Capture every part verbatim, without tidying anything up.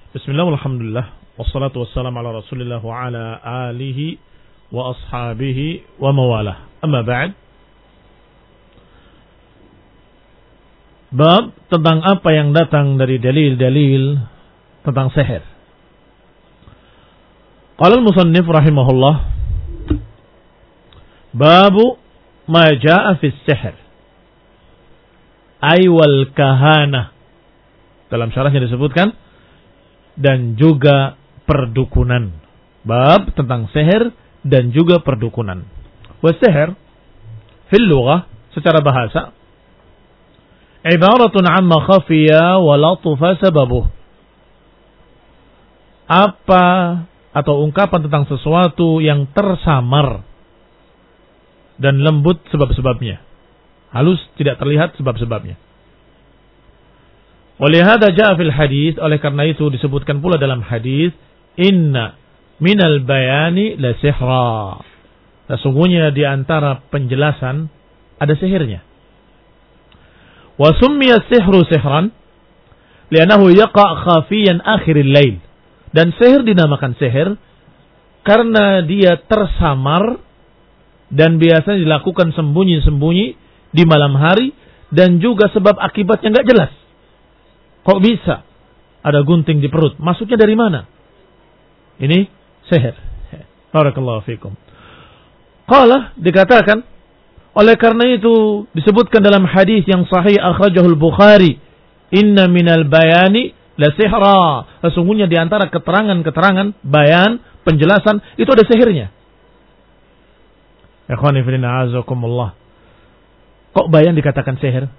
Bismillah, alhamdulillah, wassalatu wassalamu ala rasulillah wa ala alihi wa ashabihi wa mawalah. Amma ba'd. Bab tentang apa yang datang dari dalil-dalil tentang sihir. Qala al-musannif rahimahullah, babu ma jaa fi sihir ay wal kahana. Dalam syarahnya disebutkan dan juga perdukunan. Bab tentang sihir dan juga perdukunan. Wa sihir fil lughah secara bahasa ibaratun amma khafiya wa latufa sababuh. Apa atau ungkapan tentang sesuatu yang tersamar dan lembut sebab-sebabnya. Halus tidak terlihat sebab-sebabnya. Oleh hada jaa fil hadis, oleh karena itu disebutkan pula dalam hadis, inna minal bayani la sihra. Sesungguhnya di antara penjelasan ada sihirnya. Wa summiya sihru sihran li'annahu yaqa' khafiyan akhiril lail. Dan sihir dinamakan sihir karena dia tersamar dan biasanya dilakukan sembunyi-sembunyi di malam hari dan juga sebab akibatnya enggak jelas. Kok bisa ada gunting di perut? Maksudnya dari mana? Ini sihir. Barakallahu fikum. Qala, dikatakan, oleh karena itu disebutkan dalam hadis yang sahih akhrajahul Bukhari, inna minal bayani la sihra. Sesungguhnya di antara keterangan-keterangan, bayan, penjelasan, itu ada sihirnya. Ikhwani fillah azakumullah. Kok bayan dikatakan sihir?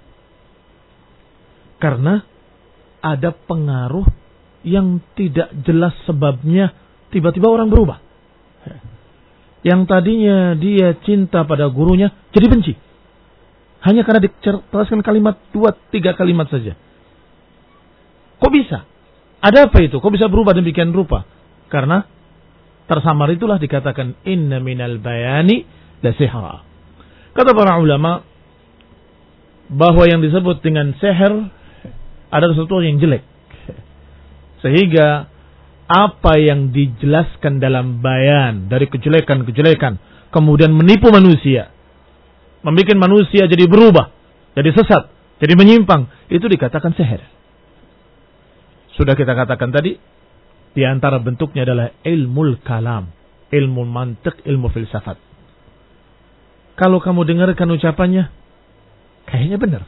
Karena ada pengaruh yang tidak jelas sebabnya, tiba-tiba orang berubah. Yang tadinya dia cinta pada gurunya, jadi benci. Hanya karena diteruskan kalimat, dua, tiga kalimat saja. Kok bisa? Ada apa itu? Kok bisa berubah demikian rupa? Karena tersamar itulah dikatakan inna minal bayani la sihra. Kata para ulama bahwa yang disebut dengan sihir ada sesuatu yang jelek. Sehingga apa yang dijelaskan dalam bayan dari kejelekan-kejelekan kemudian menipu manusia, membuat manusia jadi berubah, jadi sesat, jadi menyimpang, itu dikatakan sihir. Sudah kita katakan tadi, di antara bentuknya adalah ilmu kalam, ilmu mantiq, ilmu filsafat. Kalau kamu dengarkan ucapannya, kayaknya benar.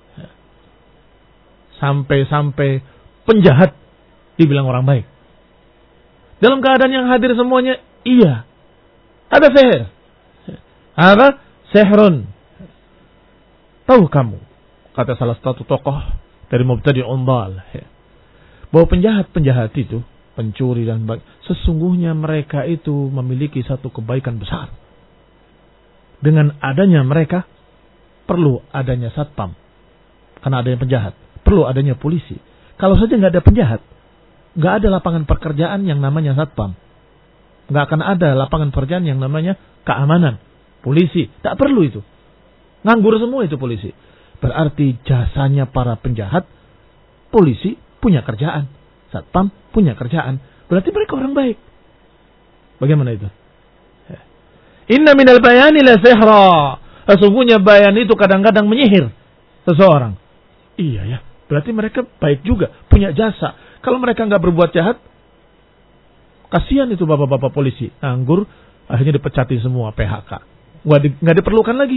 Sampai-sampai penjahat dibilang orang baik. Dalam keadaan yang hadir semuanya, iya, ada sihir. Ada sihrun. Tahu kamu, kata salah satu tokoh dari Mubtadi'un Dhal, bahwa penjahat-penjahat itu, pencuri dan baik, sesungguhnya mereka itu memiliki satu kebaikan besar. Dengan adanya mereka, perlu adanya satpam. Karena adanya penjahat. Perlu adanya polisi. Kalau saja nggak ada penjahat, nggak ada lapangan pekerjaan yang namanya satpam. Nggak akan ada lapangan pekerjaan yang namanya keamanan, polisi. Tak perlu itu. Nganggur semua itu polisi. Berarti jasanya para penjahat, polisi punya kerjaan, satpam punya kerjaan. Berarti mereka orang baik. Bagaimana itu? Inna minal bayani la sihra. Sesungguhnya bayan itu kadang-kadang menyihir seseorang. Iya ya. Berarti mereka baik juga, punya jasa. Kalau mereka nggak berbuat jahat, kasihan itu bapak-bapak polisi. Nganggur, akhirnya dipecati semua, P H K. Nggak, di, nggak diperlukan lagi.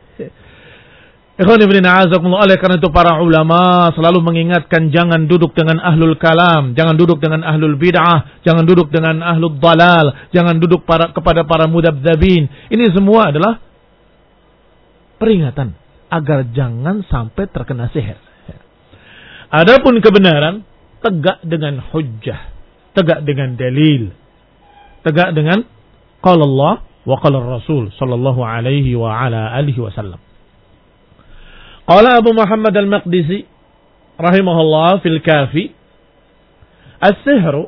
Oleh karena itu para ulama selalu mengingatkan jangan duduk dengan ahlul kalam, jangan duduk dengan ahlul bid'ah, jangan duduk dengan ahlul dalal, jangan duduk para, kepada para mudabdabin. Ini semua adalah peringatan agar jangan sampai terkena sihir. Adapun kebenaran tegak dengan hujjah, tegak dengan dalil, tegak dengan qala Allah wa qala Rasul sallallahu alaihi wa ala alihi wasallam. Qala Abu Muhammad al-Maqdisi rahimahullah fil Kafi, as-sihru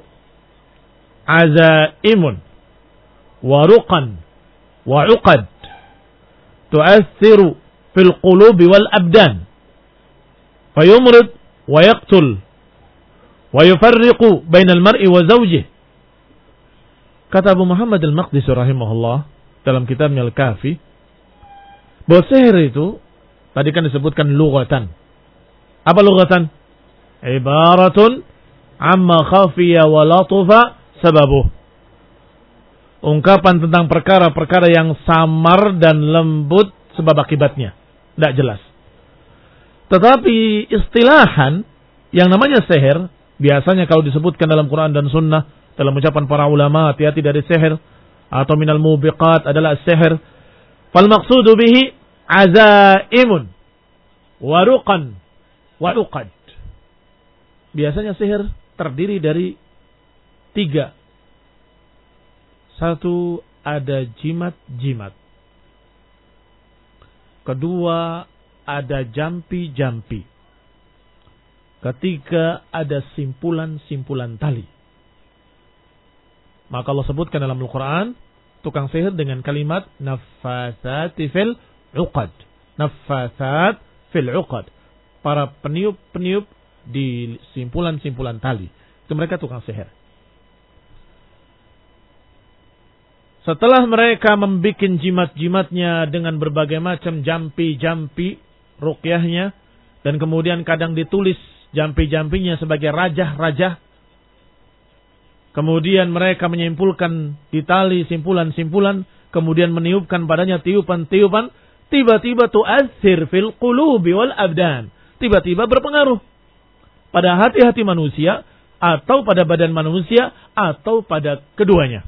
azaimun wa ruqan wa uqad tu'athiru fil qulubi wal abdan fayumrid wa yaqtul Wa yufarriqu bainal mar'i wa zawjih. Kata Abu Muhammad al-Maqdisi rahimahullah dalam kitabnya Al-Kafi, bahwa sihir itu tadi kan disebutkan lughatan. Apa lughatan? Ibaratun amma khafiya wa latufa sababuh. Ungkapan tentang perkara-perkara yang samar dan lembut sebab akibatnya. Tidak jelas. Tetapi istilahan yang namanya sihir, biasanya kalau disebutkan dalam Quran dan Sunnah, dalam ucapan para ulama, hati-hati dari sihir, atau minal mubiqat adalah sihir. Fal maqsudu bihi azaimun, waruqan, wa uqad. Biasanya sihir terdiri dari tiga. Satu, ada jimat-jimat. Kedua, ada jampi-jampi. Ketiga, ada simpulan-simpulan tali. Maka Allah sebutkan dalam Al-Quran tukang sihir dengan kalimat naffatsati fil uqad. Naffatsat fil uqad. Para peniup-peniup di simpulan-simpulan tali. Itu mereka tukang sihir. Setelah mereka membuat jimat-jimatnya dengan berbagai macam jampi-jampi ruqyahnya, dan kemudian kadang ditulis jampi-jampinya sebagai rajah-rajah, kemudian mereka menyimpulkan di tali simpulan-simpulan, kemudian meniupkan padanya tiupan-tiupan, tiba-tiba tu'athir fil qulubi wal abdan. Tiba-tiba berpengaruh pada hati-hati manusia, atau pada badan manusia, atau pada keduanya.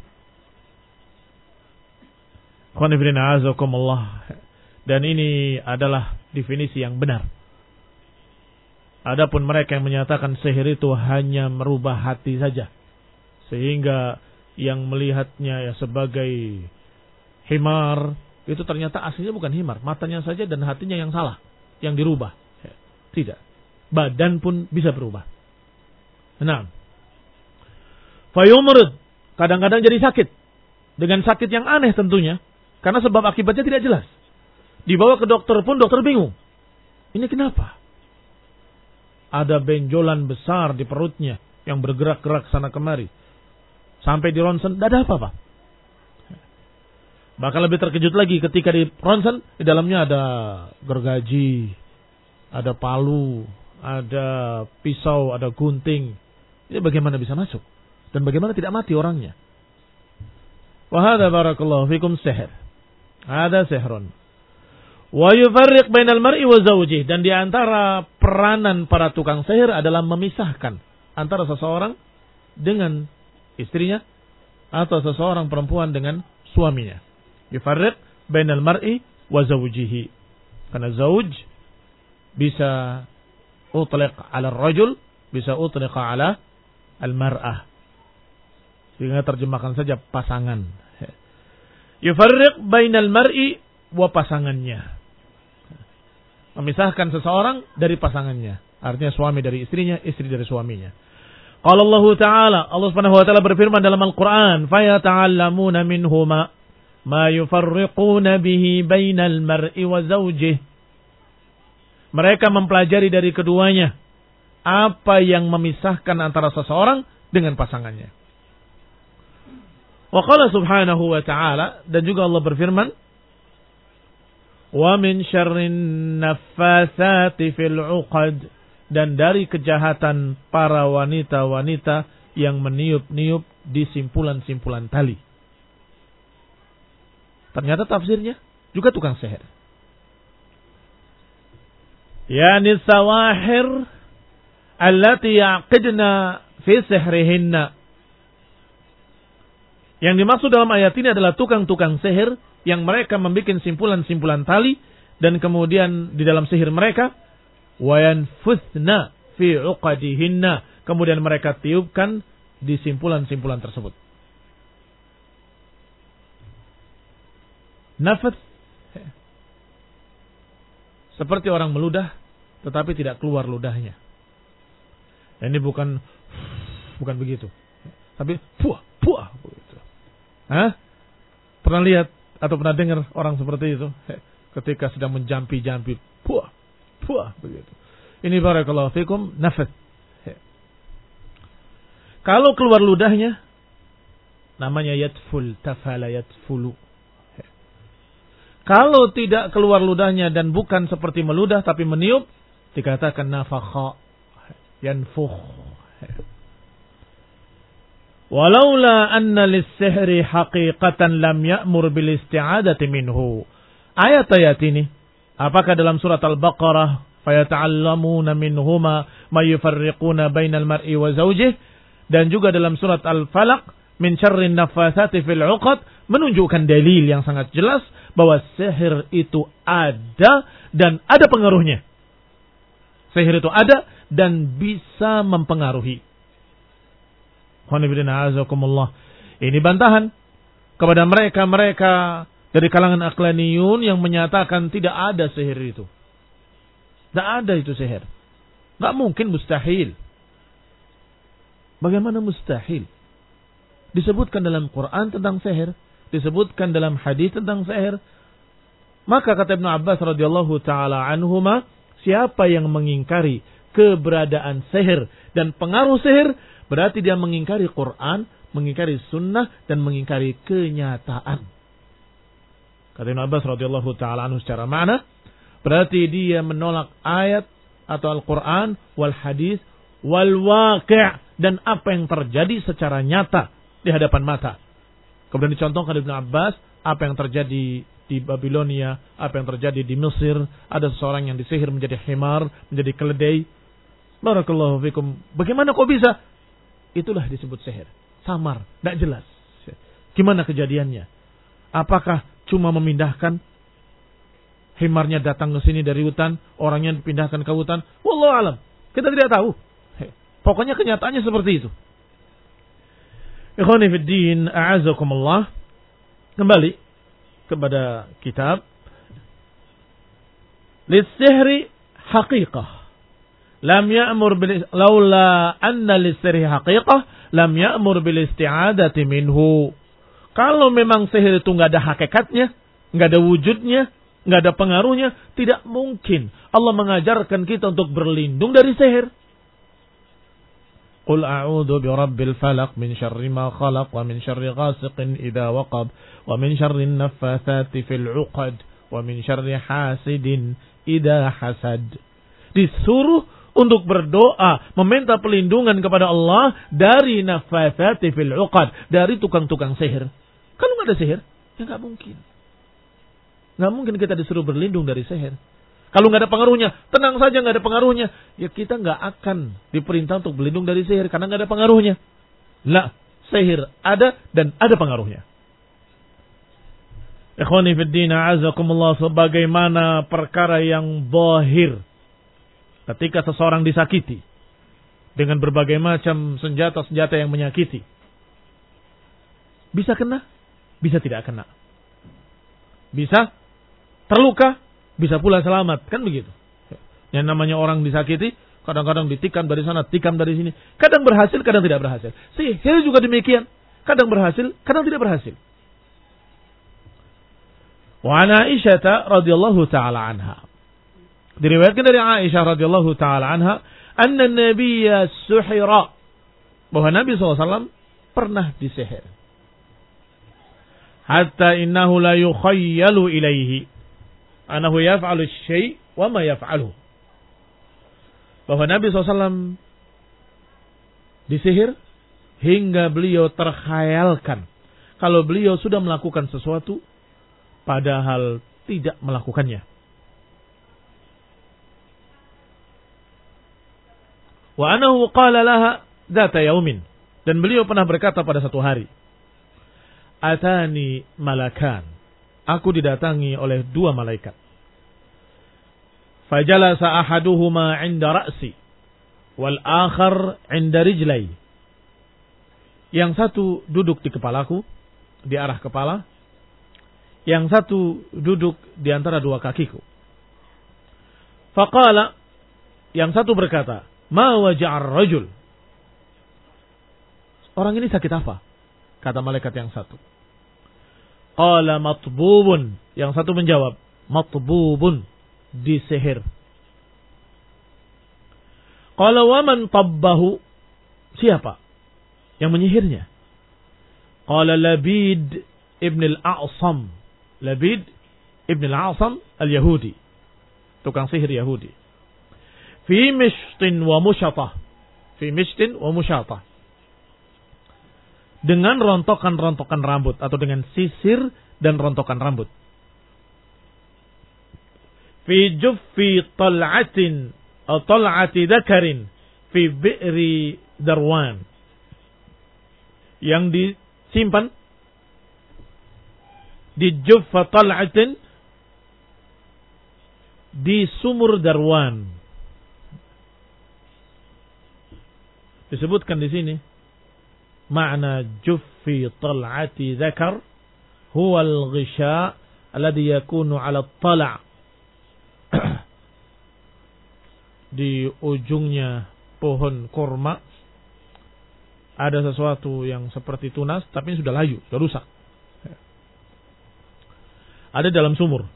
Dan ini adalah definisi yang benar. Adapun mereka yang menyatakan sihir itu hanya merubah hati saja, sehingga yang melihatnya ya sebagai himar, itu ternyata aslinya bukan himar, matanya saja dan hatinya yang salah, yang dirubah. Tidak, badan pun bisa berubah. Nah, fayumrid, kadang-kadang jadi sakit, dengan sakit yang aneh tentunya, karena sebab akibatnya tidak jelas. Dibawa ke dokter pun dokter bingung. Ini kenapa? Ada benjolan besar di perutnya yang bergerak-gerak sana kemari. Sampai di ronsen, tidak ada apa-apa. Bahkan lebih terkejut lagi ketika di ronsen, di dalamnya ada gergaji, ada palu, ada pisau, ada gunting. Ini bagaimana bisa masuk? Dan bagaimana tidak mati orangnya? Wahada barakallahu fikum sihir. Ada sihrun. Wa yufarriq bainal mar'i wa zawjih. Dan di antara peranan para tukang sihir adalah memisahkan antara seseorang dengan istrinya, atau seseorang perempuan dengan suaminya. Yufarriq bainal mar'i wa zawjihi. Karena zawj bisa utliq ala rajul, bisa utliq ala al-mar'ah. Sehingga terjemahkan saja pasangan. Yufarriq bainal mar'i wa pasangannya. Memisahkan seseorang dari pasangannya. Artinya suami dari istrinya, istri dari suaminya. Qala Allah Ta'ala, Allah Subhanahu wa taala berfirman dalam Al-Qur'an, "Fayata'allamuna minhuma ma yufarriquna bihi bainal mar'i wa zawjihi." Mereka mempelajari dari keduanya apa yang memisahkan antara seseorang dengan pasangannya. Wa qala subhanahu wa ta'ala, dan juga Allah berfirman, wa min syarrin naffatsati fil 'uqad, dan dari kejahatan para wanita-wanita yang meniup-niup di simpulan-simpulan tali. Ternyata tafsirnya juga tukang sihir. Yani sawahir allati yaqidna fi sihrihinna. Yang dimaksud dalam ayat ini adalah tukang-tukang sihir yang mereka membuat simpulan-simpulan tali, dan kemudian di dalam sihir mereka wayanfuthna fi uqadihinna, kemudian mereka tiupkan di simpulan-simpulan tersebut. Nafath seperti orang meludah tetapi tidak keluar ludahnya. Ini bukan bukan begitu. Tapi puah, puah begitu. Hah? Pernah lihat atau pernah dengar orang seperti itu ketika sedang menjampi-jampi, puah, puah begitu. Ini barakallahu fikum nafath. Kalau keluar ludahnya, namanya yatful, tafala yatfulu. Kalau tidak keluar ludahnya dan bukan seperti meludah tapi meniup, dikatakan nafakha, yanfukh. Walaula anna lis-sihri haqiqatan lam ya'mur bil isti'adati minhu. Ayat-ayat ini, apakah dalam surat Al-Baqarah, fayata'allamuna minhuma ma yufarriquna bainal mar'i wa zawjih, dan juga dalam surat Al-Falaq, min syarrin naffatsati fil 'uqad, menunjukkan dalil yang sangat jelas bahwa sihir itu ada dan ada pengaruhnya. Sihir itu ada dan bisa mempengaruhi. Ini bantahan kepada mereka-mereka dari kalangan aqlaniyun yang menyatakan tidak ada sihir itu. Tidak ada itu sihir. Tidak mungkin, mustahil. Bagaimana mustahil? Disebutkan dalam Quran tentang sihir, disebutkan dalam hadis tentang sihir. Maka kata Ibnu Abbas radhiyallahu taala anhuma, siapa yang mengingkari keberadaan sihir dan pengaruh sihir, berarti dia mengingkari Quran, mengingkari sunnah, dan mengingkari kenyataan. Kata Ibnu Abbas radhiyallahu taala anhu secara makna, berarti dia menolak ayat atau Al-Quran wal hadis wal waqi' dan apa yang terjadi secara nyata di hadapan mata. Kemudian dicontohkan Ibnu Abbas apa yang terjadi di Babilonia, apa yang terjadi di Mesir, ada seseorang yang disihir menjadi himar, menjadi keledai. Barakallahu fikum. Bagaimana kok bisa? Itulah disebut sihir. Samar, tidak jelas. Gimana kejadiannya? Apakah cuma memindahkan himarnya datang ke sini dari hutan, orangnya dipindahkan ke hutan? Wallahu alam. Kita tidak tahu. Pokoknya kenyataannya seperti itu. Ikhwani fid din, a'azakumullah. Kembali kepada kitab. Lis-sihri haqiqah. Lam ya'mur bil laula anna lis-sihri haqiqah lam ya'mur bil isti'adati minhu. Kalau memang sihir itu enggak ada hakikatnya, enggak ada wujudnya, enggak ada pengaruhnya, tidak mungkin Allah mengajarkan kita untuk berlindung dari sihir. Qul a'udzu birabbil falaq min syarri ma khalaq wa min syarri ghasiqin idza waqab wa min syarrin naffatsati fil 'uqad wa min syarri hasidin idza hasad. Disuruh untuk berdoa, meminta pelindungan kepada Allah dari naffatsati fil 'uqad, dari tukang-tukang sihir. Kalau enggak ada sihir, ya enggak mungkin. Enggak mungkin kita disuruh berlindung dari sihir. Kalau nggak ada pengaruhnya, tenang saja nggak ada pengaruhnya. Ya kita nggak akan diperintah untuk berlindung dari sihir karena nggak ada pengaruhnya. Lah, sihir ada dan ada pengaruhnya. Ikhwani fiddin, a'azakumullah, sebagaimana perkara yang zahir ketika seseorang disakiti dengan berbagai macam senjata-senjata yang menyakiti. Bisa kena, bisa tidak kena. Bisa terluka, bisa pula selamat, kan begitu. Yang namanya orang disakiti, kadang-kadang ditikam dari sana, tikam dari sini. Kadang berhasil, kadang tidak berhasil. Sihir juga demikian. Kadang berhasil, kadang tidak berhasil. Wa an Aisyah radhiyallahu taala anha. Diriwayatkan dari Aisyah radhiyallahu taala anha, anna Nabiyya suhira, bahwa Nabi shallallahu alaihi wasallam pernah disihir. Hatta innahu la yukhayyalu ilaihi anahu yaf'alu syai' wa ma yaf'alu. Bahwa Nabi shallallahu alaihi wasallam disihir hingga beliau terkhayalkan kalau beliau sudah melakukan sesuatu padahal tidak melakukannya. Wa anahu qala laha dzata yaumin, dan beliau pernah berkata pada satu hari, atani malakan, aku didatangi oleh dua malaikat. Fajalasa ahaduhuma 'inda ra'si wal akhar 'inda rijlai. Yang satu duduk di kepalaku, di arah kepala. Yang satu duduk di antara dua kakiku. Faqala, yang satu berkata, ma waja'ar rajul. Orang ini sakit apa? Kata malaikat yang satu. Qala matbubun. Yang satu menjawab, matbubun, disihir. Qala wa man tabbahu. Siapa yang menyihirnya. Qala Labid ibn al-A'sam. Labid ibn al-A'sam al-Yahudi. Tukang sihir Yahudi. Fi mishtin wa musyatah. Fi mishtin wa musyatah. Dengan rontokan-rontokan rambut. Atau dengan sisir dan rontokan rambut. Fi juffi tal'atin. Atau tal'ati dhakarin. Fi bi'ri darwan. Yang disimpan di juffa tal'atin, di sumur Darwan. Disebutkan di sini makna juffi tal'ati dzakar huwa al-ghisha alladhi yakunu 'ala at-tal', di ujungnya pohon kurma ada sesuatu yang seperti tunas tapi sudah layu, sudah rusak. Ada dalam sumur.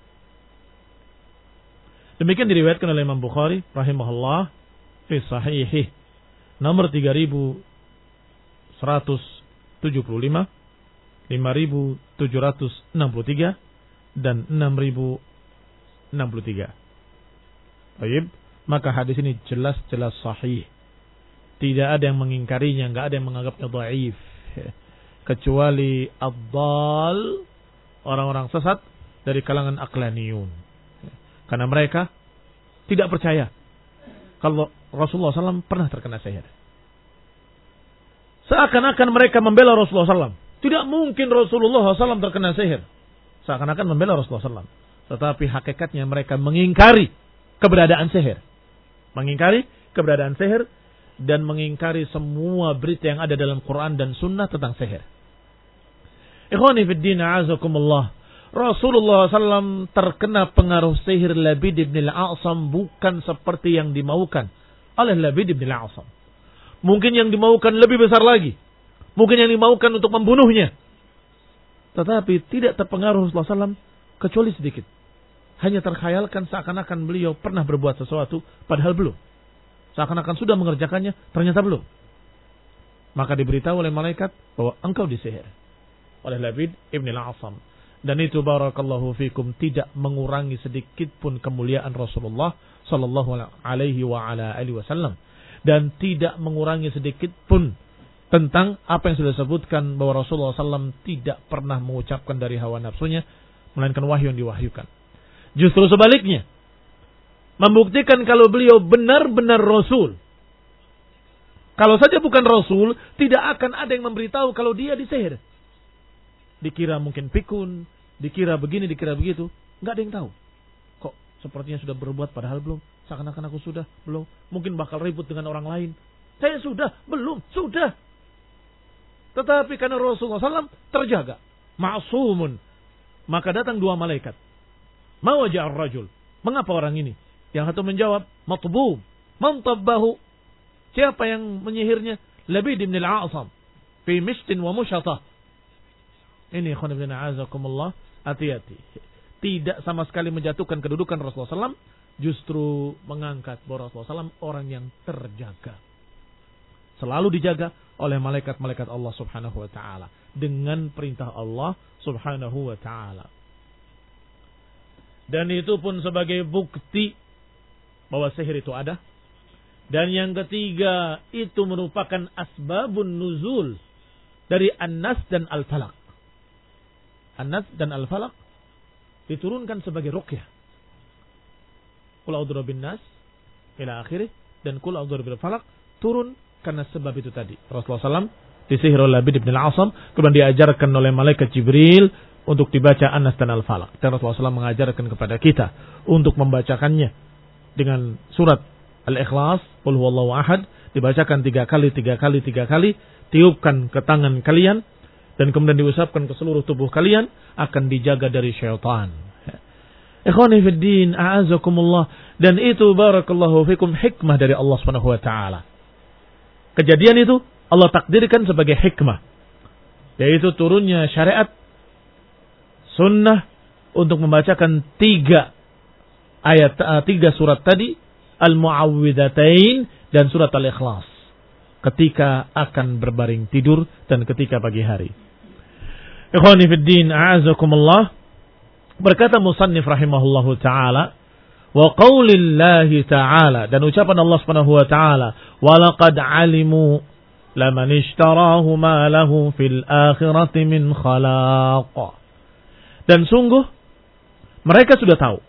Demikian diriwayatkan oleh Imam Bukhari rahimahullah fi sahihih nomor tiga ribu seratus tujuh puluh lima, lima ribu tujuh ratus enam puluh tiga dan enam ribu enam puluh tiga. Baik, maka hadis ini jelas-jelas sahih. Tidak ada yang mengingkarinya, enggak ada yang menganggapnya dhaif. Kecuali ad-dhal, orang-orang sesat dari kalangan aqlaniyun. Karena mereka tidak percaya kalau Rasulullah shallallahu alaihi wasallam pernah terkena sihir. Seakan-akan mereka membela Rasulullah shallallahu alaihi wasallam. Tidak mungkin Rasulullah shallallahu alaihi wasallam terkena sihir. Seakan-akan membela Rasulullah shallallahu alaihi wasallam. Tetapi hakikatnya mereka mengingkari keberadaan sihir. Mengingkari keberadaan sihir dan mengingkari semua berita yang ada dalam Quran dan Sunnah tentang sihir. Ikhwani fid din, a'azakumullah. Rasulullah shallallahu alaihi wasallam terkena pengaruh sihir Labid ibn al-A'sam bukan seperti yang dimaukan oleh Labid ibn al-A'sam. Mungkin yang dimaukan lebih besar lagi. Mungkin yang dimaukan untuk membunuhnya. Tetapi tidak terpengaruh Rasulullah shallallahu alaihi wasallam kecuali sedikit. Hanya terkhayalkan seakan-akan beliau pernah berbuat sesuatu padahal belum. Seakan-akan sudah mengerjakannya, ternyata belum. Maka diberitahu oleh malaikat bahwa engkau disihir oleh Labid ibn al-A'sam. Dan itu barakallahu fikum tidak mengurangi sedikit pun kemuliaan Rasulullah sallallahu alaihi wa ala alihi wasallam, dan tidak mengurangi sedikit pun tentang apa yang sudah disebutkan bahwa Rasulullah sallallahu alaihi wasallam tidak pernah mengucapkan dari hawa nafsunya melainkan wahyu yang diwahyukan. Justru sebaliknya, membuktikan kalau beliau benar-benar Rasul. Kalau saja bukan Rasul, tidak akan ada yang memberitahu kalau dia disihir. Dikira mungkin pikun, dikira begini, dikira begitu. Nggak ada yang tahu. Kok sepertinya sudah berbuat padahal belum. Seakan-akan aku sudah, belum. Mungkin bakal ribut dengan orang lain. Saya sudah, belum, sudah. Tetapi karena Rasulullah shallallahu alaihi wasallam terjaga. Ma'sumun. Maka datang dua malaikat. Ma waja'ar rajul. Mengapa orang ini? Yang satu menjawab, matbub. Man tabbahu. Siapa yang menyihirnya? Labid ibn al-A'sam. Fi mishtin wa musyatah. Ini ikhwan ibn a'azakumullah, hati-hati. Tidak sama sekali menjatuhkan kedudukan Rasulullah shallallahu alaihi wasallam, justru mengangkat bahwa Rasulullah shallallahu alaihi wasallam orang yang terjaga. Selalu dijaga oleh malaikat-malaikat Allah subhanahu wa ta'ala. Dengan perintah Allah subhanahu wa ta'ala. Dan itu pun sebagai bukti bahwa sihir itu ada. Dan yang ketiga, itu merupakan asbabun nuzul dari An-Nas dan Al-Falaq. An-Nas dan Al-Falaq diturunkan sebagai ruqyah. Qul a'udzu birabbin nas ila akhirih, dan Qul a'udzu birabbil falaq turun karena sebab itu tadi. Rasulullah shallallahu alaihi wasallam disihir oleh Labid ibn al-A'sam, kemudian diajarkan oleh malaikat Jibril untuk dibaca An-Nas dan Al-Falaq. Dan Rasulullah shallallahu alaihi wasallam mengajarkan kepada kita untuk membacakannya dengan surat Al-Ikhlas, Qul huwallahu ahad, dibacakan tiga kali, tiga kali, tiga kali, tiupkan ke tangan kalian, dan kemudian diusapkan ke seluruh tubuh kalian, akan dijaga dari syaitan. Ikhwani fid din, a'azakumullah. Dan itu barakallahu fikum hikmah dari Allah Subhanahu wa taala. Kejadian itu Allah takdirkan sebagai hikmah, yaitu turunnya syariat sunnah untuk membacakan tiga ayat, tiga surat tadi, Al-Mu'awwidhatain dan surat Al-Ikhlas. ketika akan berbaring tidur dan ketika pagi hari. Ikhwani fid din, a'azakumullah. Berkata musannif rahimahullahu taala, wa qaulillahi ta'ala, dan ucapan Allah Subhanahu wa taala, walaqad alimu laman ishtarahu ma lahu fil akhirati min khalaq. Dan sungguh mereka sudah tahu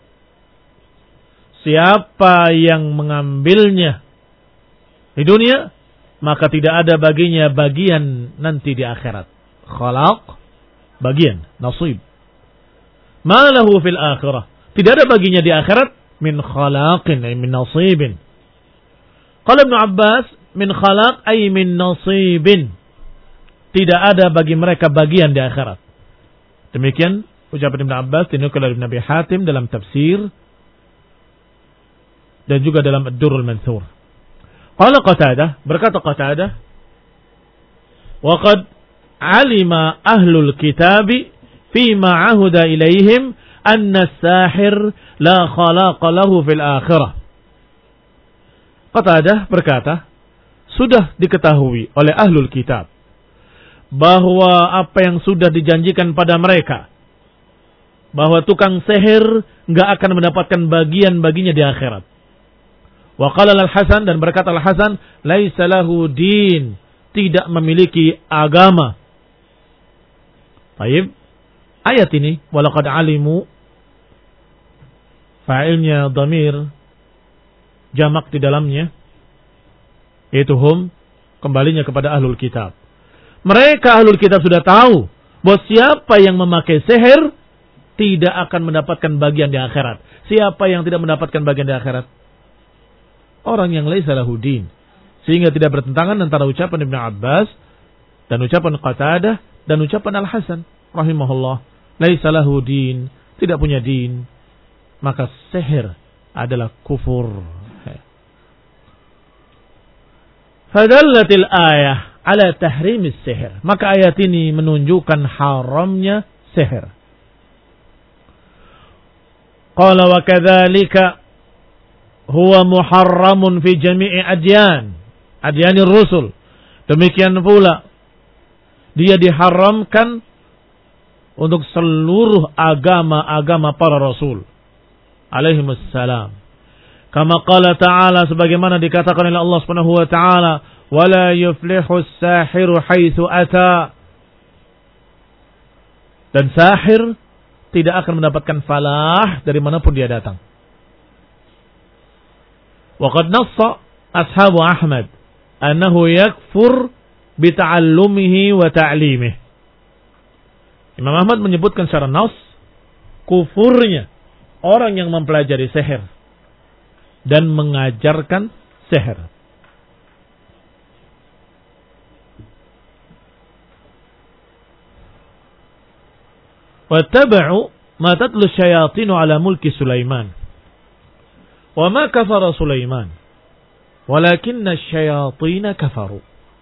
siapa yang mengambilnya di dunia, maka tidak ada baginya bagian nanti di akhirat. Khalaq, bagian, nasib. Ma lahu fil akhirah, tidak ada baginya di akhirat min khalaqin ay min nasibin. Qala Ibnu Abbas, min khalaq ay min nasibin. Tidak ada bagi mereka bagian di akhirat. Demikian ucapan Ibnu Abbas dinukil dari Ibnu Abi Hatim dalam tafsir dan juga dalam Ad-Durrul Mansur. Qala Qatadah, berkata Qatadah, wa qad alima ahlul kitabi fima ahuda ilaihim anna as-sahir la khalaqa lahu fil akhirah. Qatadah berkata, sudah diketahui oleh ahlul kitab bahwa apa yang sudah dijanjikan pada mereka, bahwa tukang sihir enggak akan mendapatkan bagian baginya di akhirat. Wa qala al-Hasan, dan berkata al-Hasan, laisa lahu din, tidak memiliki agama. Baik. Ayat ini, walaqad alimu, fa'ilnya dhamir jamak di dalamnya, yaitu hum, kembalinya kepada ahlul kitab. Mereka ahlul kitab sudah tahu bahwa siapa yang memakai sihir tidak akan mendapatkan bagian di akhirat. Siapa yang tidak mendapatkan bagian di akhirat? Orang yang laisa lahu din. Sehingga tidak bertentangan antara ucapan Ibnu Abbas dan ucapan Qatadah dan ucapan Al-Hasan rahimahullah. Laisa lahu din, tidak punya din, maka sihir adalah kufur. Fadallatil ayah ala tahrimis sihir. Maka ayat ini menunjukkan haramnya sihir. Qala wa kadzalika huwa muharramun fi jami'i adyan, adyanir rusul. Demikian pula dia diharamkan untuk seluruh agama-agama para rasul alaihimussalam. Kama qala ta'ala, sebagaimana dikatakan oleh Allah Subhanahu wa ta'ala, wala yuflihu as-sahiru haitsu ata. Dan sahir tidak akan mendapatkan falah dari manapun dia datang. Wa qad nassa ashabu Ahmad annahu yakfur bi ta'allumihi wa ta'limihi. Imam Ahmad menyebutkan secara nas kufurnya orang yang mempelajari sihir dan mengajarkan sihir. Wattaba'u ma tatlu syayatin ala mulki Sulaiman. Wa ma kafara Sulaiman, walakinna syayatin kafaru.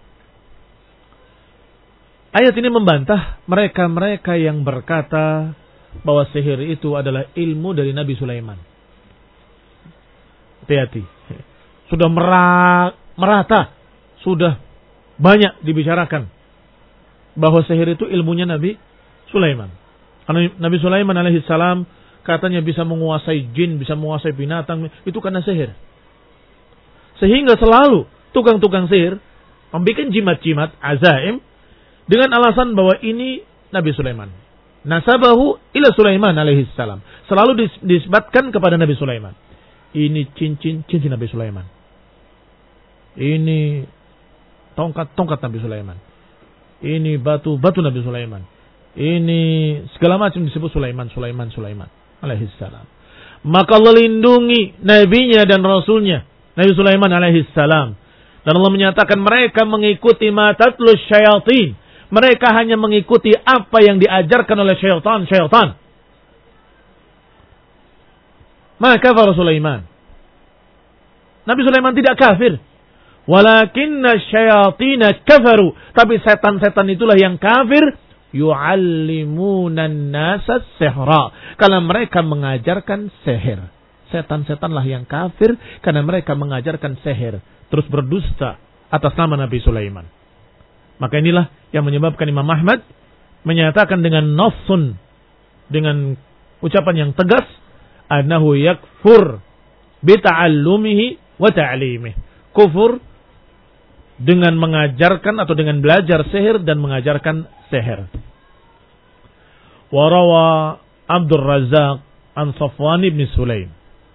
Ayat ini membantah mereka-mereka yang berkata bahwa sihir itu adalah ilmu dari Nabi Sulaiman. Hati-hati. Sudah merata, sudah banyak dibicarakan bahwa sihir itu ilmunya Nabi Sulaiman. Karena Nabi Sulaiman alaihissalam katanya bisa menguasai jin, bisa menguasai binatang, itu karena sihir. Sehingga selalu tukang-tukang sihir membuat jimat-jimat, azaim, dengan alasan bahwa ini Nabi Sulaiman. Nasabahu ila Sulaiman alaihissalam. Selalu disebutkan kepada Nabi Sulaiman. Ini cincin, cincin Nabi Sulaiman. Ini tongkat, tongkat Nabi Sulaiman. Ini batu, batu Nabi Sulaiman. Ini segala macam disebut Sulaiman, Sulaiman, Sulaiman alaihissalam. Maka Allah lindungi nabinya dan rasulnya, Nabi Sulaiman alaihissalam. Dan Allah menyatakan mereka mengikuti ma tatlu syayatin. Mereka hanya mengikuti apa yang diajarkan oleh syaitan-syaitan. Maka kafir Sulaiman. Nabi Sulaiman tidak kafir. Walakinna syayatin kafaru. Tapi setan-setan itulah yang kafir. Yu'allimunan nasa sihra. Karena mereka mengajarkan sihir. Setan-setanlah yang kafir karena mereka mengajarkan sihir. Terus berdusta atas nama Nabi Sulaiman. Maka inilah yang menyebabkan Imam Ahmad menyatakan dengan nafsun, dengan ucapan yang tegas, annahu yakfur bita'allumihi wa ta'limihi. Kufur dengan mengajarkan atau dengan belajar sihir dan mengajarkan sihir. Wa rawa Abdul Razzaq an Safwan ibn Sulaim.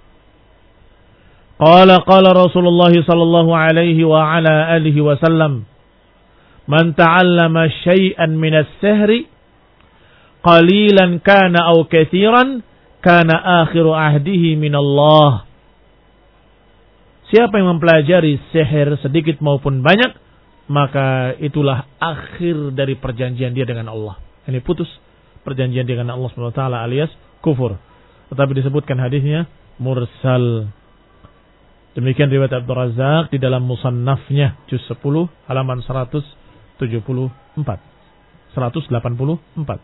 Qala qala Rasulullah sallallahu alaihi wa ala alihi wasallam, man ta'allama syai'an min as-sihri qalilan kana aw katsiran kana akhiru ahdihi min Allah. Siapa yang mempelajari sihir sedikit maupun banyak, maka itulah akhir dari perjanjian dia dengan Allah. Ini putus perjanjian dengan Allah Subhanahu wa taala alias kufur. Tetapi disebutkan hadisnya mursal. Demikian riwayat Abdul Razzaq di dalam Musannafnya juz sepuluh halaman seratus tujuh puluh empat. seratus delapan puluh empat.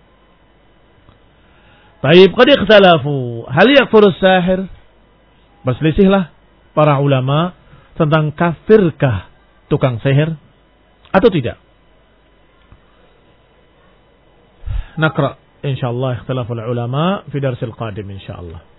Baik, qad ikhtalafu hal yakfuru sahir? Berselisihlah para ulama tentang kafirkah tukang sihir atau tidak. Naqra insyaallah ikhtilaful ulama fi darsil qadim insyaallah.